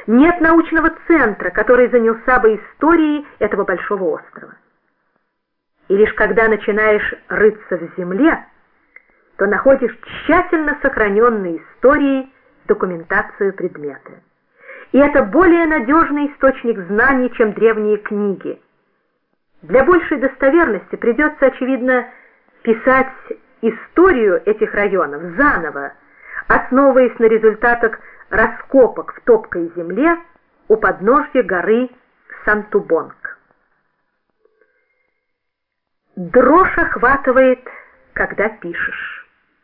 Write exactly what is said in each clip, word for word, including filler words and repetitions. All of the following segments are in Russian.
Нет научного центра, который занялся бы историей этого большого острова. И лишь когда начинаешь рыться в земле, то находишь тщательно сохраненные истории, документацию предмета. И это более надежный источник знаний, чем древние книги. Для большей достоверности придется, очевидно, писать историю этих районов заново, основываясь на результатах раскопок в топкой земле у подножья горы Сантубонг. Дрожь охватывает, когда пишешь.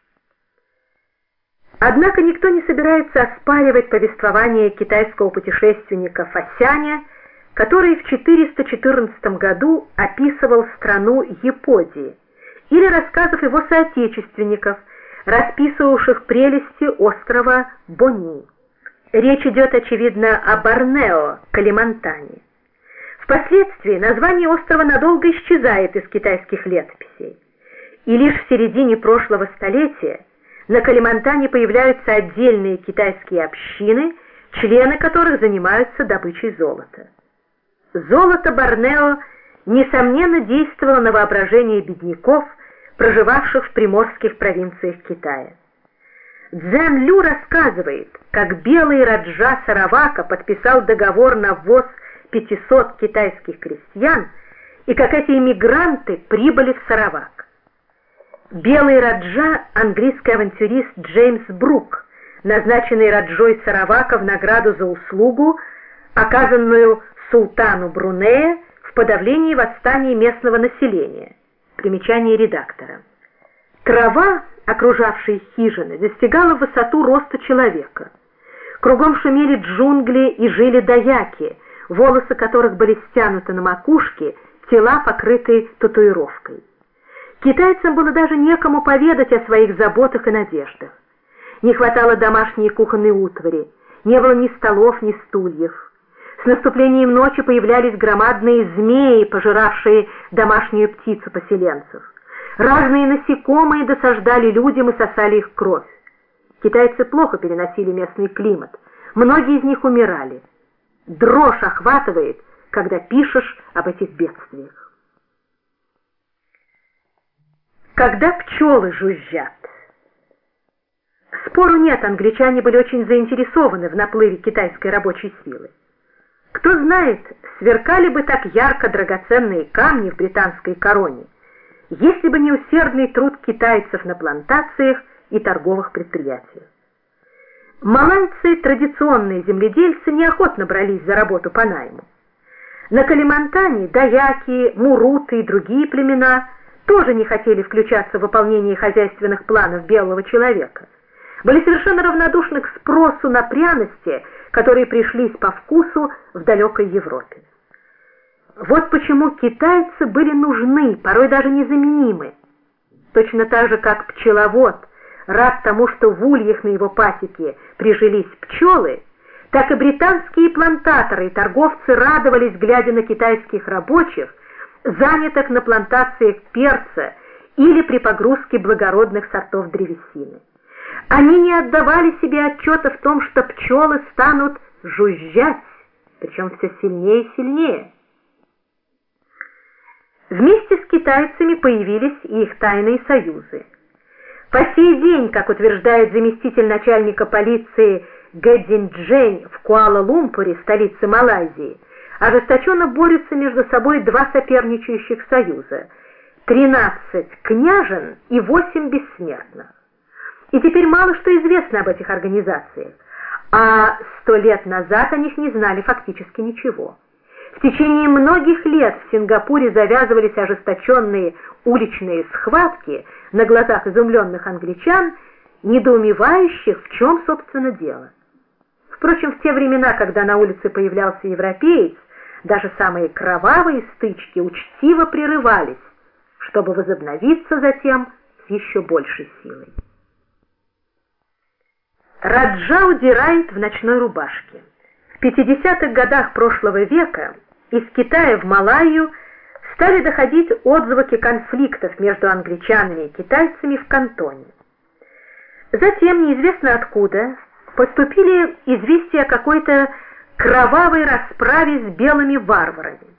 Однако никто не собирается оспаривать повествование китайского путешественника Фасяня, который в четыреста четырнадцатом году описывал страну Яподии, или рассказов его соотечественников, расписывавших прелести острова Бони. Речь идет, очевидно, о Борнео, Калимантане. Впоследствии название острова надолго исчезает из китайских летописей, и лишь в середине прошлого столетия на Калимантане появляются отдельные китайские общины, члены которых занимаются добычей золота. Золото Борнео, несомненно, действовало на воображение бедняков, проживавших в приморских провинциях Китая. Цзэн Лю рассказывает, как белый раджа Саравака подписал договор на ввоз пятисот китайских крестьян, и как эти иммигранты прибыли в Саравак. Белый раджа – английский авантюрист Джеймс Брук, назначенный раджой Саравака в награду за услугу, оказанную султану Брунея в подавлении восстания местного населения. Примечание редактора. Трава, окружавшая хижины, достигала высоту роста человека. Кругом шумели джунгли и жили даяки, волосы которых были стянуты на макушке, тела покрыты татуировкой. Китайцам было даже некому поведать о своих заботах и надеждах. Не хватало домашней кухонной утвари, не было ни столов, ни стульев. С наступлением ночи появлялись громадные змеи, пожиравшие домашнюю птицу поселенцев. Разные насекомые досаждали людям и сосали их кровь. Китайцы плохо переносили местный климат, многие из них умирали. Дрожь охватывает, когда пишешь об этих бедствиях. Когда пчелы жужжат. Спору нет, англичане были очень заинтересованы в наплыве китайской рабочей силы. Кто знает, сверкали бы так ярко драгоценные камни в британской короне, если бы не усердный труд китайцев на плантациях и торговых предприятиях. Малайцы, традиционные земледельцы, неохотно брались за работу по найму. На Калимантане даяки, муруты и другие племена тоже не хотели включаться в выполнение хозяйственных планов белого человека, были совершенно равнодушны к спросу на пряности, которые пришлись по вкусу в далекой Европе. Вот почему китайцы были нужны, порой даже незаменимы. Точно так же, как пчеловод рад тому, что в ульях на его пасеке прижились пчелы, так и британские плантаторы и торговцы радовались, глядя на китайских рабочих, занятых на плантациях перца или при погрузке благородных сортов древесины. Они не отдавали себе отчета в том, что пчелы станут жужжать, причем все сильнее и сильнее. Вместе с китайцами появились и их тайные союзы. По сей день, как утверждает заместитель начальника полиции Гэдзин Джень в Куала-Лумпуре, столице Малайзии, ожесточенно борются между собой два соперничающих союза – тринадцать княжен и восемь бессмертных. И теперь мало что известно об этих организациях, а сто лет назад о них не знали фактически ничего. В течение многих лет в Сингапуре завязывались ожесточенные уличные схватки на глазах изумленных англичан, недоумевающих, в чем, собственно, дело. Впрочем, в те времена, когда на улице появлялся европеец, даже самые кровавые стычки учтиво прерывались, чтобы возобновиться затем с еще большей силой. Раджа удирает в ночной рубашке. В пятидесятых годах прошлого века из Китая в Малайю стали доходить отзвуки конфликтов между англичанами и китайцами в Кантоне. Затем, неизвестно откуда, поступили известия о какой-то кровавой расправе с белыми варварами.